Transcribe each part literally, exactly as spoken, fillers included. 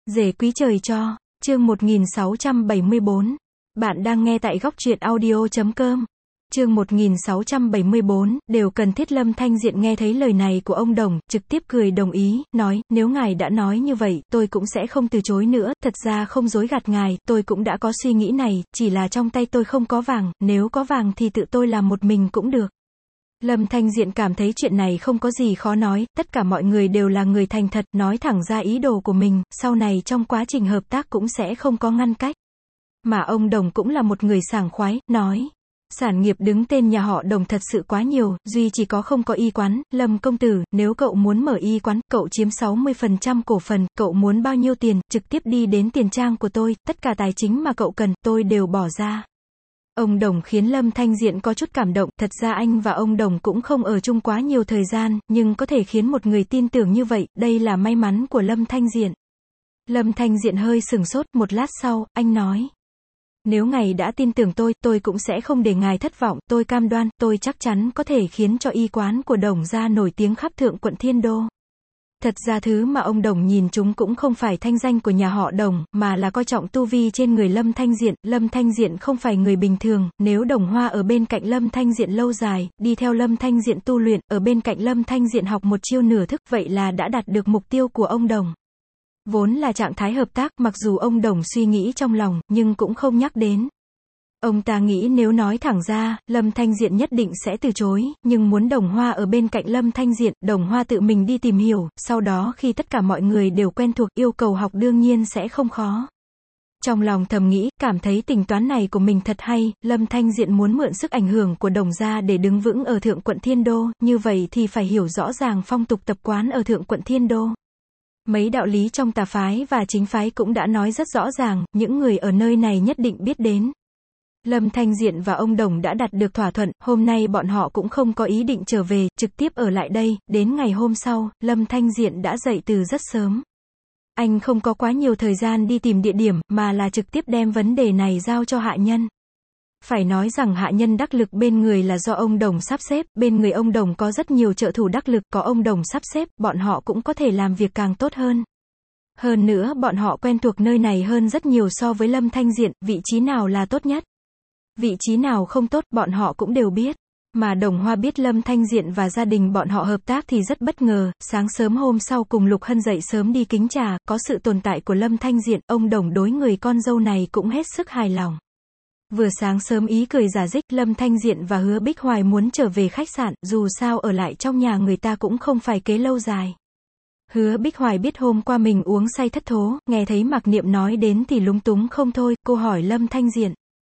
Rể quý trời cho, chương một nghìn sáu trăm bảy mươi bốn. Bạn đang nghe tại góc truyện audio chấm com. Chương một nghìn sáu trăm bảy mươi bốn, đều cần thiết. Lâm Thanh Diện nghe thấy lời này của ông Đồng, trực tiếp cười đồng ý, nói, nếu ngài đã nói như vậy, tôi cũng sẽ không từ chối nữa, thật ra không dối gạt ngài, tôi cũng đã có suy nghĩ này, chỉ là trong tay tôi không có vàng, nếu có vàng thì tự tôi làm một mình cũng được. Lâm Thanh Diện cảm thấy chuyện này không có gì khó nói, tất cả mọi người đều là người thành thật, nói thẳng ra ý đồ của mình, sau này trong quá trình hợp tác cũng sẽ không có ngăn cách. Mà ông Đồng cũng là một người sảng khoái, nói, sản nghiệp đứng tên nhà họ Đồng thật sự quá nhiều, duy chỉ có không có y quán. Lâm công tử, nếu cậu muốn mở y quán, cậu chiếm sáu mươi phần trăm cổ phần, cậu muốn bao nhiêu tiền, trực tiếp đi đến tiền trang của tôi, tất cả tài chính mà cậu cần, tôi đều bỏ ra. Ông Đồng khiến Lâm Thanh Diện có chút cảm động, thật ra anh và ông Đồng cũng không ở chung quá nhiều thời gian, nhưng có thể khiến một người tin tưởng như vậy, đây là may mắn của Lâm Thanh Diện. Lâm Thanh Diện hơi sừng sốt, một lát sau, anh nói, nếu ngài đã tin tưởng tôi, tôi cũng sẽ không để ngài thất vọng, tôi cam đoan, tôi chắc chắn có thể khiến cho y quán của Đồng gia nổi tiếng khắp thượng quận Thiên Đô. Thật ra thứ mà ông Đồng nhìn chúng cũng không phải thanh danh của nhà họ Đồng, mà là coi trọng tu vi trên người Lâm Thanh Diện. Lâm Thanh Diện không phải người bình thường, nếu Đồng Hoa ở bên cạnh Lâm Thanh Diện lâu dài, đi theo Lâm Thanh Diện tu luyện, ở bên cạnh Lâm Thanh Diện học một chiêu nửa thức, vậy là đã đạt được mục tiêu của ông Đồng. Vốn là trạng thái hợp tác, mặc dù ông Đồng suy nghĩ trong lòng, nhưng cũng không nhắc đến. Ông ta nghĩ nếu nói thẳng ra, Lâm Thanh Diện nhất định sẽ từ chối, nhưng muốn Đồng Hoa ở bên cạnh Lâm Thanh Diện, Đồng Hoa tự mình đi tìm hiểu, sau đó khi tất cả mọi người đều quen thuộc, yêu cầu học đương nhiên sẽ không khó. Trong lòng thầm nghĩ, cảm thấy tính toán này của mình thật hay, Lâm Thanh Diện muốn mượn sức ảnh hưởng của Đồng gia để đứng vững ở thượng quận Thiên Đô, như vậy thì phải hiểu rõ ràng phong tục tập quán ở thượng quận Thiên Đô. Mấy đạo lý trong tà phái và chính phái cũng đã nói rất rõ ràng, những người ở nơi này nhất định biết đến. Lâm Thanh Diện và ông Đồng đã đạt được thỏa thuận, hôm nay bọn họ cũng không có ý định trở về, trực tiếp ở lại đây, đến ngày hôm sau, Lâm Thanh Diện đã dậy từ rất sớm. Anh không có quá nhiều thời gian đi tìm địa điểm, mà là trực tiếp đem vấn đề này giao cho hạ nhân. Phải nói rằng hạ nhân đắc lực bên người là do ông Đồng sắp xếp, bên người ông Đồng có rất nhiều trợ thủ đắc lực, có ông Đồng sắp xếp, bọn họ cũng có thể làm việc càng tốt hơn. Hơn nữa, bọn họ quen thuộc nơi này hơn rất nhiều so với Lâm Thanh Diện, vị trí nào là tốt nhất, vị trí nào không tốt, bọn họ cũng đều biết. Mà Đồng Hoa biết Lâm Thanh Diện và gia đình bọn họ hợp tác thì rất bất ngờ, sáng sớm hôm sau cùng Lục Hân dậy sớm đi kính trà, có sự tồn tại của Lâm Thanh Diện, ông Đồng đối người con dâu này cũng hết sức hài lòng. Vừa sáng sớm ý cười rả rích, Lâm Thanh Diện và Hứa Bích Hoài muốn trở về khách sạn, dù sao ở lại trong nhà người ta cũng không phải kế lâu dài. Hứa Bích Hoài biết hôm qua mình uống say thất thố, nghe thấy Mạc Niệm nói đến thì lúng túng không thôi, cô hỏi Lâm Thanh Diện.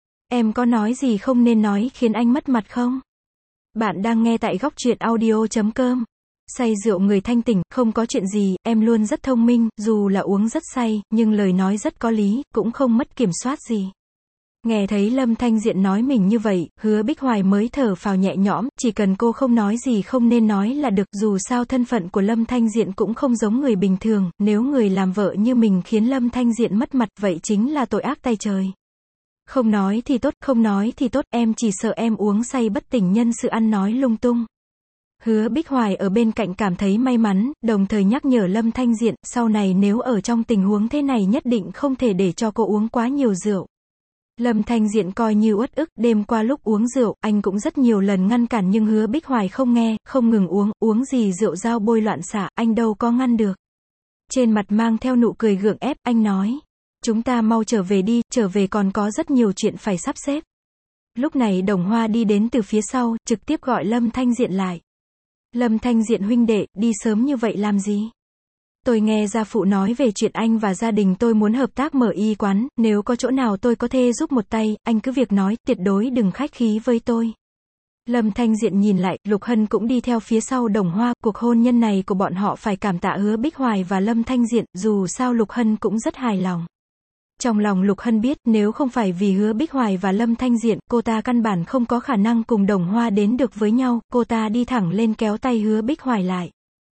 Em có nói gì không nên nói khiến anh mất mặt không? Bạn đang nghe tại góc truyện audio chấm com. Say rượu người thanh tỉnh, không có chuyện gì, em luôn rất thông minh, dù là uống rất say, nhưng lời nói rất có lý, cũng không mất kiểm soát gì. Nghe thấy Lâm Thanh Diện nói mình như vậy, Hứa Bích Hoài mới thở phào nhẹ nhõm, chỉ cần cô không nói gì không nên nói là được, dù sao thân phận của Lâm Thanh Diện cũng không giống người bình thường, nếu người làm vợ như mình khiến Lâm Thanh Diện mất mặt, vậy chính là tội ác tay trời. Không nói thì tốt, không nói thì tốt, em chỉ sợ em uống say bất tỉnh nhân sự ăn nói lung tung. Hứa Bích Hoài ở bên cạnh cảm thấy may mắn, đồng thời nhắc nhở Lâm Thanh Diện, sau này nếu ở trong tình huống thế này nhất định không thể để cho cô uống quá nhiều rượu. Lâm Thanh Diện coi như uất ức, đêm qua lúc uống rượu, anh cũng rất nhiều lần ngăn cản nhưng Hứa Bích Hoài không nghe, không ngừng uống, uống gì rượu dao bôi loạn xạ, anh đâu có ngăn được. Trên mặt mang theo nụ cười gượng ép, anh nói, chúng ta mau trở về đi, trở về còn có rất nhiều chuyện phải sắp xếp. Lúc này Đồng Hoa đi đến từ phía sau, trực tiếp gọi Lâm Thanh Diện lại. Lâm Thanh Diện huynh đệ, đi sớm như vậy làm gì? Tôi nghe gia phụ nói về chuyện anh và gia đình tôi muốn hợp tác mở y quán, nếu có chỗ nào tôi có thể giúp một tay, anh cứ việc nói, tuyệt đối đừng khách khí với tôi. Lâm Thanh Diện nhìn lại, Lục Hân cũng đi theo phía sau Đồng Hoa, cuộc hôn nhân này của bọn họ phải cảm tạ Hứa Bích Hoài và Lâm Thanh Diện, dù sao Lục Hân cũng rất hài lòng. Trong lòng Lục Hân biết, nếu không phải vì Hứa Bích Hoài và Lâm Thanh Diện, cô ta căn bản không có khả năng cùng Đồng Hoa đến được với nhau, cô ta đi thẳng lên kéo tay Hứa Bích Hoài lại.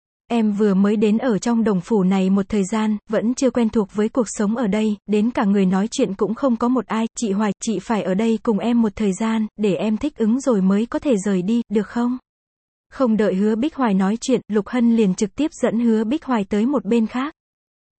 Em vừa mới đến ở trong Đồng phủ này một thời gian, vẫn chưa quen thuộc với cuộc sống ở đây, đến cả người nói chuyện cũng không có một ai, chị Hoài, chị phải ở đây cùng em một thời gian, để em thích ứng rồi mới có thể rời đi, được không? Không đợi Hứa Bích Hoài nói chuyện, Lục Hân liền trực tiếp dẫn Hứa Bích Hoài tới một bên khác.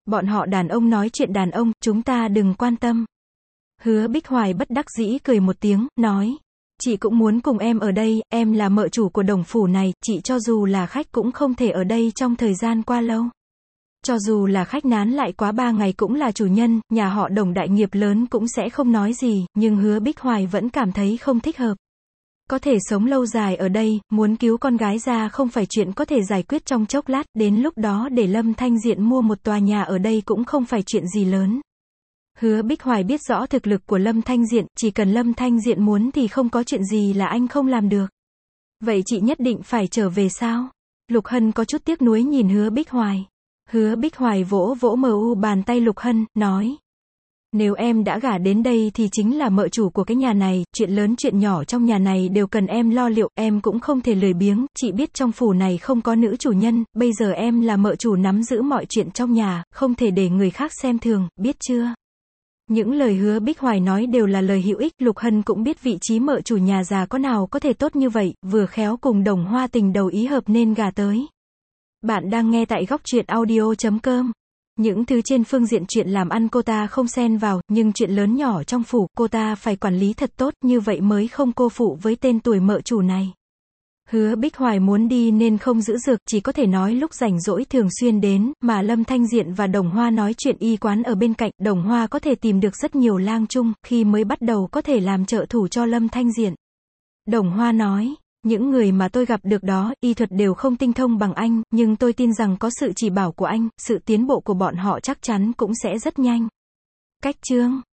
Bọn họ đàn ông nói chuyện đàn ông, chúng ta đừng quan tâm. Hứa Bích Hoài bất đắc dĩ cười một tiếng, nói. Chị cũng muốn cùng em ở đây, em là mợ chủ của đồng phủ này, chị cho dù là khách cũng không thể ở đây trong thời gian qua lâu. Cho dù là khách nán lại quá ba ngày cũng là chủ nhân, nhà họ Đồng đại nghiệp lớn cũng sẽ không nói gì, nhưng Hứa Bích Hoài vẫn cảm thấy không thích hợp. Có thể sống lâu dài ở đây, muốn cứu con gái ra không phải chuyện có thể giải quyết trong chốc lát, đến lúc đó để Lâm Thanh Diện mua một tòa nhà ở đây cũng không phải chuyện gì lớn. Hứa Bích Hoài biết rõ thực lực của Lâm Thanh Diện, chỉ cần Lâm Thanh Diện muốn thì không có chuyện gì là anh không làm được. Vậy chị nhất định phải trở về sao? Lục Hân có chút tiếc nuối nhìn Hứa Bích Hoài. Hứa Bích Hoài vỗ vỗ mờ u bàn tay Lục Hân, nói. Nếu em đã gả đến đây thì chính là mợ chủ của cái nhà này, chuyện lớn chuyện nhỏ trong nhà này đều cần em lo liệu, em cũng không thể lười biếng, chị biết trong phủ này không có nữ chủ nhân, bây giờ em là mợ chủ nắm giữ mọi chuyện trong nhà, không thể để người khác xem thường, biết chưa? Những lời Hứa Bích Hoài nói đều là lời hữu ích, Lục Hân cũng biết vị trí mợ chủ nhà già có nào có thể tốt như vậy, vừa khéo cùng Đồng Hoa tình đầu ý hợp nên gả tới. Bạn đang nghe tại góc truyện audio chấm com. Những thứ trên phương diện chuyện làm ăn cô ta không xen vào, nhưng chuyện lớn nhỏ trong phủ, cô ta phải quản lý thật tốt, như vậy mới không cô phụ với tên tuổi mợ chủ này. Hứa Bích Hoài muốn đi nên không giữ dược, chỉ có thể nói lúc rảnh rỗi thường xuyên đến, mà Lâm Thanh Diện và Đồng Hoa nói chuyện y quán ở bên cạnh, Đồng Hoa có thể tìm được rất nhiều lang chung, khi mới bắt đầu có thể làm trợ thủ cho Lâm Thanh Diện. Đồng Hoa nói, những người mà tôi gặp được đó, y thuật đều không tinh thông bằng anh, nhưng tôi tin rằng có sự chỉ bảo của anh, sự tiến bộ của bọn họ chắc chắn cũng sẽ rất nhanh. Cách chương